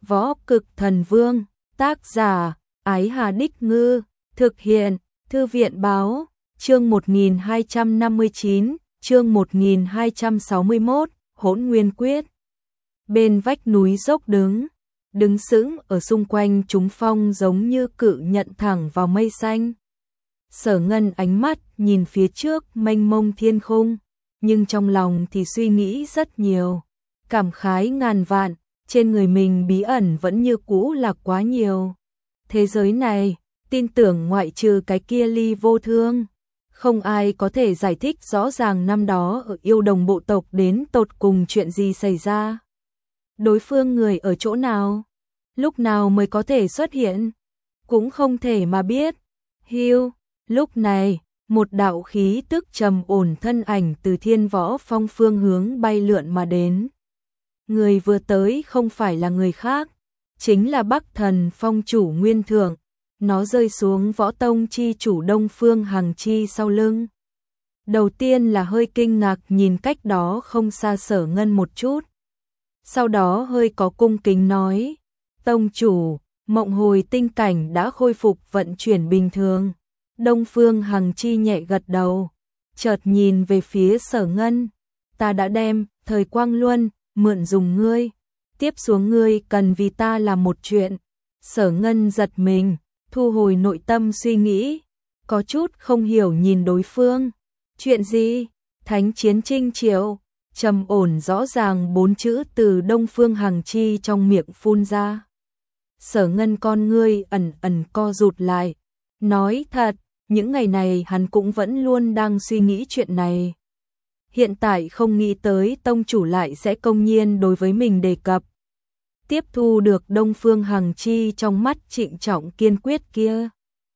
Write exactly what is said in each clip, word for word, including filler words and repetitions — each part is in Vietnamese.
Võ Cực Thần Vương, tác giả, Ái Hà Đích Ngư, thực hiện, Thư viện Báo, chương một nghìn hai trăm năm mươi chín, chương một nghìn hai trăm sáu mươi mốt, Hỗn Nguyên Quyết. Bên vách núi dốc đứng, đứng sững ở xung quanh chúng phong giống như cự nhận thẳng vào mây xanh. Sở Ngân ánh mắt nhìn phía trước mênh mông thiên khung, nhưng trong lòng thì suy nghĩ rất nhiều, cảm khái ngàn vạn, trên người mình bí ẩn vẫn như cũ là quá nhiều. Thế giới này, tin tưởng ngoại trừ cái kia Ly Vô Thương, không ai có thể giải thích rõ ràng năm đó ở Yêu Đồng bộ tộc đến tột cùng chuyện gì xảy ra. Đối phương người ở chỗ nào, lúc nào mới có thể xuất hiện, cũng không thể mà biết. Hiu, lúc này, một đạo khí tức trầm ổn thân ảnh từ Thiên Võ Phong phương hướng bay lượn mà đến. Người vừa tới không phải là người khác, chính là Bắc Thần Phong chủ Nguyên Thượng. Nó rơi xuống Võ Tông chi chủ Đông Phương Hằng Chi sau lưng. Đầu tiên là hơi kinh ngạc nhìn cách đó không xa Sở Ngân một chút. Sau đó hơi có cung kính nói, Tông chủ, mộng hồi tinh cảnh đã khôi phục vận chuyển bình thường. Đông Phương Hằng Chi nhẹ gật đầu, chợt nhìn về phía Sở Ngân, ta đã đem Thời Quang Luân mượn dùng ngươi, tiếp xuống ngươi cần vì ta làm một chuyện. Sở Ngân giật mình, thu hồi nội tâm suy nghĩ, có chút không hiểu nhìn đối phương. Chuyện gì? Thánh chiến Trinh Triệu, trầm ổn rõ ràng bốn chữ từ Đông Phương Hằng Chi trong miệng phun ra. Sở Ngân con ngươi ẩn ẩn co rụt lại, nói thật, những ngày này hắn cũng vẫn luôn đang suy nghĩ chuyện này. Hiện tại không nghĩ tới tông chủ lại sẽ công nhiên đối với mình đề cập. Tiếp thu được Đông Phương Hằng Chi trong mắt trịnh trọng kiên quyết kia.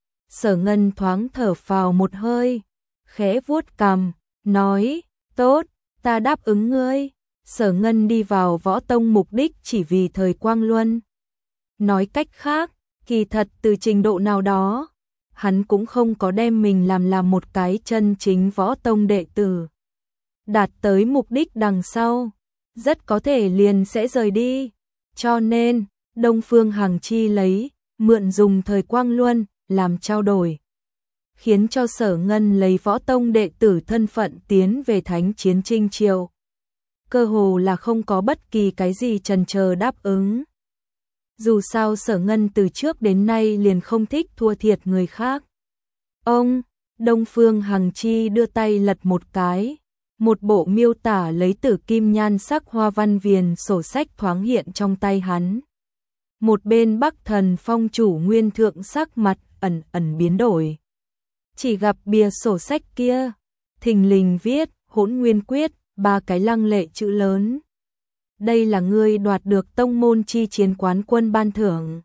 Sở Ngân thoáng thở phào một hơi, khẽ vuốt cằm, nói, tốt, ta đáp ứng ngươi. Sở Ngân đi vào Võ Tông mục đích chỉ vì Thời Quang Luân. Nói cách khác, kỳ thật từ trình độ nào đó, hắn cũng không có đem mình làm làm một cái chân chính Võ Tông đệ tử. Đạt tới mục đích đằng sau, rất có thể liền sẽ rời đi. Cho nên, Đông Phương Hằng Chi lấy, mượn dùng Thời Quang Luân, làm trao đổi. Khiến cho Sở Ngân lấy Võ Tông đệ tử thân phận tiến về Thánh chiến Trinh Triệu. Cơ hồ là không có bất kỳ cái gì chần chờ đáp ứng. Dù sao Sở Ngân từ trước đến nay liền không thích thua thiệt người khác. Ông, Đông Phương Hằng Chi đưa tay lật một cái. Một bộ miêu tả lấy tử kim nhan sắc hoa văn viền sổ sách thoáng hiện trong tay hắn. Một bên Bắc Thần Phong chủ Nguyên Thượng sắc mặt ẩn ẩn biến đổi. Chỉ gặp bìa sổ sách kia, thình lình viết Hỗn Nguyên Quyết, ba cái lăng lệ chữ lớn. Đây là ngươi đoạt được tông môn chi chiến quán quân ban thưởng.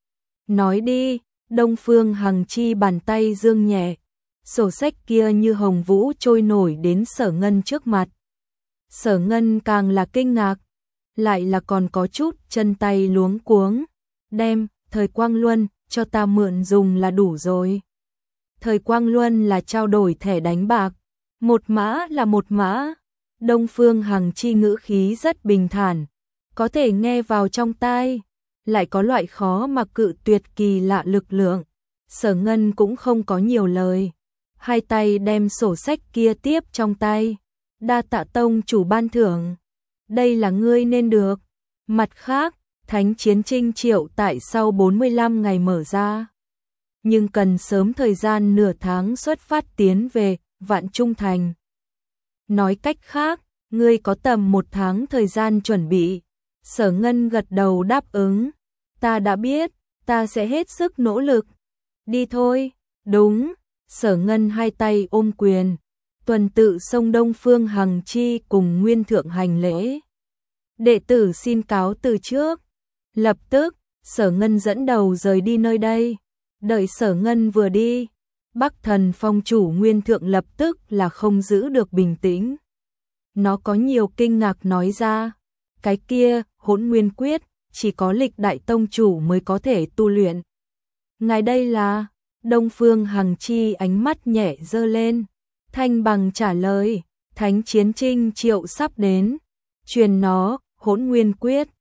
Nói đi, Đông Phương Hằng Chi bàn tay dương nhẹ. Sổ sách kia như hồng vũ trôi nổi đến Sở Ngân trước mặt. Sở Ngân càng là kinh ngạc, lại là còn có chút chân tay luống cuống. Đem, Thời Quang Luân, cho ta mượn dùng là đủ rồi. Thời Quang Luân là trao đổi thẻ đánh bạc, một mã là một mã. Đông Phương Hằng Chi ngữ khí rất bình thản, có thể nghe vào trong tai, lại có loại khó mà cự tuyệt kỳ lạ lực lượng. Sở Ngân cũng không có nhiều lời. Hai tay đem sổ sách kia tiếp trong tay. Đa tạ tông chủ ban thưởng. Đây là ngươi nên được. Mặt khác, Thánh chiến Trinh Triệu tại sau bốn mươi lăm ngày mở ra. Nhưng cần sớm thời gian nửa tháng xuất phát tiến về Vạn Trung Thành. Nói cách khác, ngươi có tầm một tháng thời gian chuẩn bị. Sở Ngân gật đầu đáp ứng. Ta đã biết, ta sẽ hết sức nỗ lực. Đi thôi, đúng. Sở Ngân hai tay ôm quyền, tuần tự xông Đông Phương Hằng Chi cùng Nguyên Thượng hành lễ. Đệ tử xin cáo từ trước. Lập tức, Sở Ngân dẫn đầu rời đi nơi đây. Đợi Sở Ngân vừa đi, Bắc Thần Phong chủ Nguyên Thượng lập tức là không giữ được bình tĩnh. Nó có nhiều kinh ngạc nói ra, cái kia, Hỗn Nguyên Quyết, chỉ có lịch đại tông chủ mới có thể tu luyện. Ngài đây là... Đông Phương Hằng Chi ánh mắt nhẹ dơ lên, thanh bằng trả lời, Thánh chiến Trinh Triệu sắp đến, truyền nó, Hỗn Nguyên Quyết.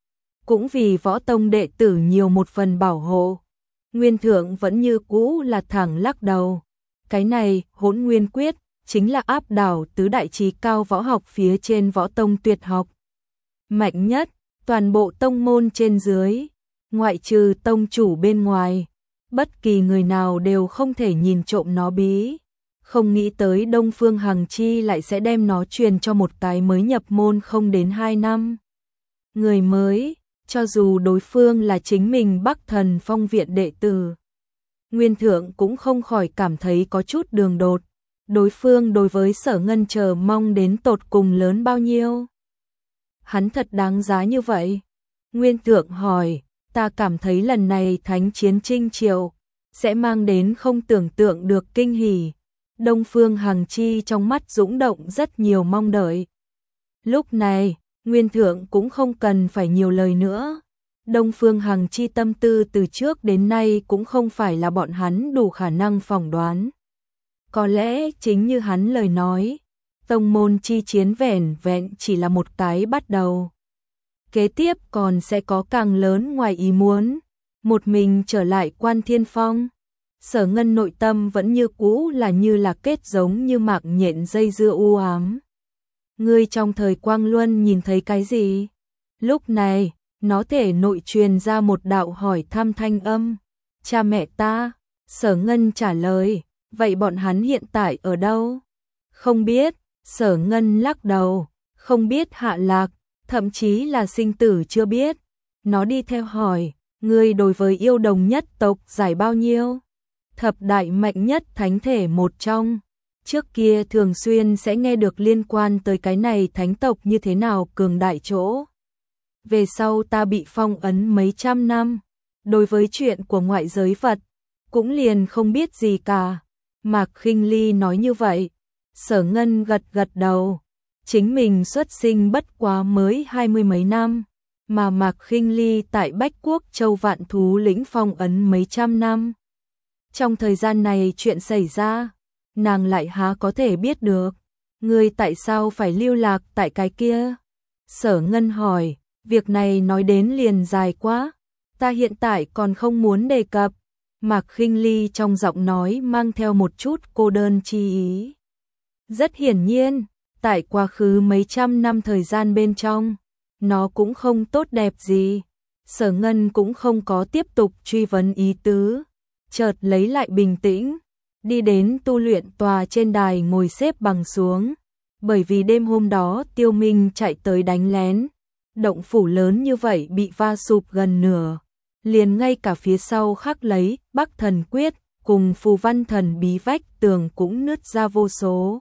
cũng vì võ tông đệ tử nhiều một phần bảo hộ. Nguyên Thượng vẫn như cũ là thẳng lắc đầu. Cái này, Hỗn Nguyên Quyết, chính là áp đảo tứ đại trí cao võ học phía trên võ tông tuyệt học. Mạnh nhất, toàn bộ tông môn trên dưới, ngoại trừ tông chủ bên ngoài, bất kỳ người nào đều không thể nhìn trộm nó bí. Không nghĩ tới Đông Phương Hằng Chi lại sẽ đem nó truyền cho một cái mới nhập môn không đến hai năm. Người mới, cho dù đối phương là chính mình Bắc Thần Phong viện đệ tử. Nguyên Thượng cũng không khỏi cảm thấy có chút đường đột. Đối phương đối với Sở Ngân chờ mong đến tột cùng lớn bao nhiêu? Hắn thật đáng giá như vậy? Nguyên Thượng hỏi, ta cảm thấy lần này thánh chiến chinh triệu sẽ mang đến không tưởng tượng được kinh hỉ. Đông Phương Hằng Chi trong mắt dũng động rất nhiều mong đợi. Lúc này, Nguyên Thượng cũng không cần phải nhiều lời nữa. Đông Phương Hằng Chi tâm tư từ trước đến nay cũng không phải là bọn hắn đủ khả năng phỏng đoán. Có lẽ chính như hắn lời nói, tông môn chi chiến vẻn vẹn chỉ là một cái bắt đầu. Kế tiếp còn sẽ có càng lớn ngoài ý muốn. Một mình trở lại Quan Thiên Phong, Sở Ngân nội tâm vẫn như cũ là như là kết giống như mạng nhện dây dưa u ám. Ngươi trong thời Quang Luân nhìn thấy cái gì? Lúc này, nó thể nội truyền ra một đạo hỏi thăm thanh âm. Cha mẹ ta, Sở Ngân trả lời, vậy bọn hắn hiện tại ở đâu? Không biết, Sở Ngân lắc đầu, không biết hạ lạc, thậm chí là sinh tử chưa biết. Nó đi theo hỏi, ngươi đối với yêu đồng nhất tộc giải bao nhiêu? Thập đại mạnh nhất thánh thể một trong. Trước kia thường xuyên sẽ nghe được liên quan tới cái này thánh tộc như thế nào cường đại chỗ. Về sau ta bị phong ấn mấy trăm năm, đối với chuyện của ngoại giới vật, cũng liền không biết gì cả. Mạc Khinh Ly nói như vậy, Sở Ngân gật gật đầu, chính mình xuất sinh bất quá mới hai mươi mấy năm, mà Mạc Khinh Ly tại Bách Quốc Châu Vạn Thú lĩnh phong ấn mấy trăm năm. Trong thời gian này chuyện xảy ra, nàng lại há có thể biết được. Ngươi tại sao phải lưu lạc tại cái kia? Sở Ngân hỏi, việc này nói đến liền dài quá, ta hiện tại còn không muốn đề cập. Mạc Khinh Ly trong giọng nói mang theo một chút cô đơn chi ý. Rất hiển nhiên, tại quá khứ mấy trăm năm thời gian bên trong, nó cũng không tốt đẹp gì. Sở Ngân cũng không có tiếp tục truy vấn ý tứ, chợt lấy lại bình tĩnh, đi đến tu luyện tòa trên đài ngồi xếp bằng xuống. Bởi vì đêm hôm đó Tiêu Minh chạy tới đánh lén, động phủ lớn như vậy bị va sụp gần nửa, liền ngay cả phía sau khắc lấy Bắc Thần Quyết cùng phù văn thần bí vách tường cũng nứt ra vô số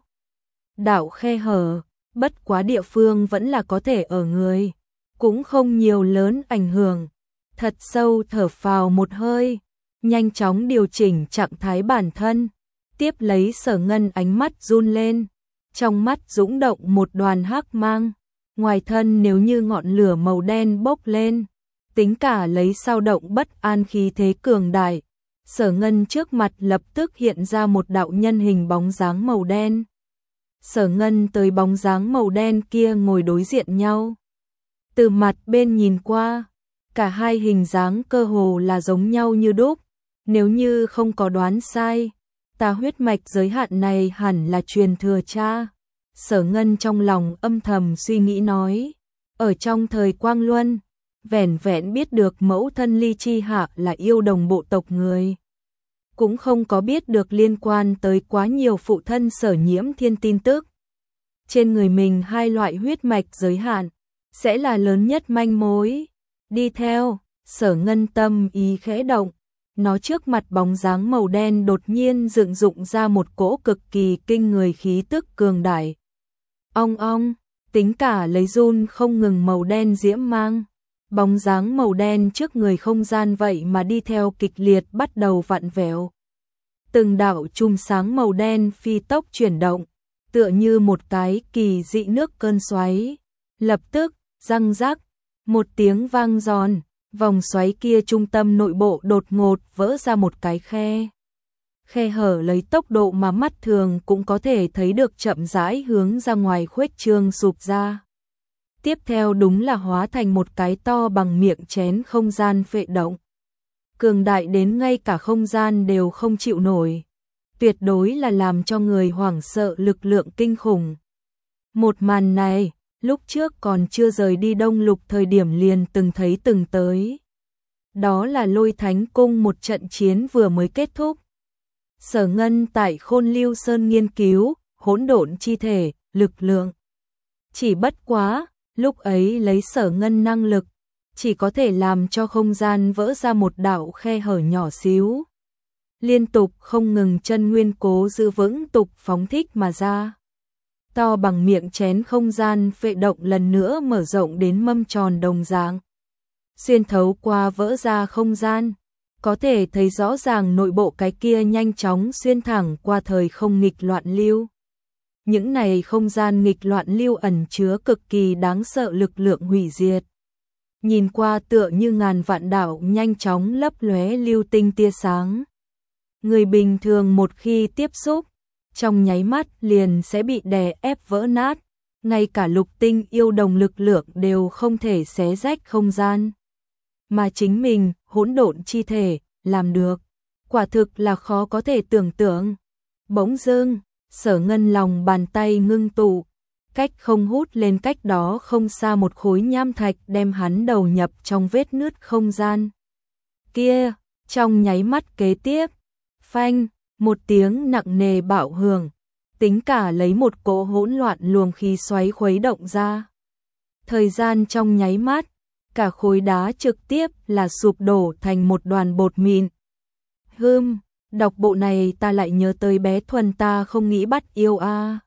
đạo khe hở, bất quá địa phương vẫn là có thể ở người, cũng không nhiều lớn ảnh hưởng. Thật sâu thở phào một hơi, nhanh chóng điều chỉnh trạng thái bản thân, tiếp lấy Sở Ngân ánh mắt run lên, trong mắt dũng động một đoàn hắc mang, ngoài thân nếu như ngọn lửa màu đen bốc lên, tính cả lấy sao động bất an khí thế cường đại. Sở Ngân trước mặt lập tức hiện ra một đạo nhân hình bóng dáng màu đen. Sở Ngân tới bóng dáng màu đen kia ngồi đối diện nhau. Từ mặt bên nhìn qua, cả hai hình dáng cơ hồ là giống nhau như đúc. Nếu như không có đoán sai, ta huyết mạch giới hạn này hẳn là truyền thừa cha. Sở Ngân trong lòng âm thầm suy nghĩ nói, ở trong thời Quang Luân, vẻn vẹn biết được mẫu thân Ly Chi Hạ là yêu đồng bộ tộc người, cũng không có biết được liên quan tới quá nhiều phụ thân Sở Nhiễm Thiên tin tức. Trên người mình hai loại huyết mạch giới hạn sẽ là lớn nhất manh mối. Đi theo, Sở Ngân tâm ý khẽ động, nó trước mặt bóng dáng màu đen đột nhiên dựng dụng ra một cỗ cực kỳ kinh người khí tức cường đại. Ong ong, tính cả lấy run không ngừng màu đen diễm mang. Bóng dáng màu đen trước người không gian vậy mà đi theo kịch liệt bắt đầu vặn vẹo. Từng đạo chùm sáng màu đen phi tốc chuyển động, tựa như một cái kỳ dị nước cơn xoáy. Lập tức, răng rắc, một tiếng vang giòn, vòng xoáy kia trung tâm nội bộ đột ngột vỡ ra một cái khe. Khe hở lấy tốc độ mà mắt thường cũng có thể thấy được chậm rãi hướng ra ngoài khuếch trương sụp ra. tiếp theo đúng là hóa thành một cái to bằng miệng chén không gian phệ động. Cường đại đến ngay cả không gian đều không chịu nổi. Tuyệt đối là làm cho người hoảng sợ lực lượng kinh khủng. Một màn này, lúc trước còn chưa rời đi Đông Lục thời điểm liền từng thấy từng tới. Đó là Lôi Thánh Cung một trận chiến vừa mới kết thúc. Sở Ngân tại Khôn Lưu Sơn nghiên cứu, hỗn độn chi thể, lực lượng. Chỉ bất quá, lúc ấy lấy Sở Ngân năng lực, chỉ có thể làm cho không gian vỡ ra một đạo khe hở nhỏ xíu. Liên tục không ngừng chân nguyên cố giữ vững tục phóng thích mà ra. To bằng miệng chén không gian phệ động lần nữa mở rộng đến mâm tròn đồng dạng. Xuyên thấu qua vỡ ra không gian, có thể thấy rõ ràng nội bộ cái kia nhanh chóng xuyên thẳng qua thời không nghịch loạn lưu. Những này không gian nghịch loạn lưu ẩn chứa cực kỳ đáng sợ lực lượng hủy diệt. Nhìn qua tựa như ngàn vạn đạo nhanh chóng lấp lóe lưu tinh tia sáng. Người bình thường một khi tiếp xúc, trong nháy mắt liền sẽ bị đè ép vỡ nát, ngay cả lục tinh yêu đồng lực lượng đều không thể xé rách không gian. Mà chính mình, hỗn độn chi thể, làm được. Quả thực là khó có thể tưởng tượng. Bỗng dưng, Sở Ngân lòng bàn tay ngưng tụ, cách không hút lên cách đó không xa một khối nham thạch đem hắn đầu nhập trong vết nứt không gian. Kia, trong nháy mắt kế tiếp, phanh, một tiếng nặng nề bạo hưởng, tính cả lấy một cỗ hỗn loạn luồng khí xoáy khuấy động ra. Thời gian trong nháy mắt, cả khối đá trực tiếp là sụp đổ thành một đoàn bột mịn. Hừm, đọc bộ này ta lại nhớ tới bé Thuần ta không nghĩ bắt yêu a. À.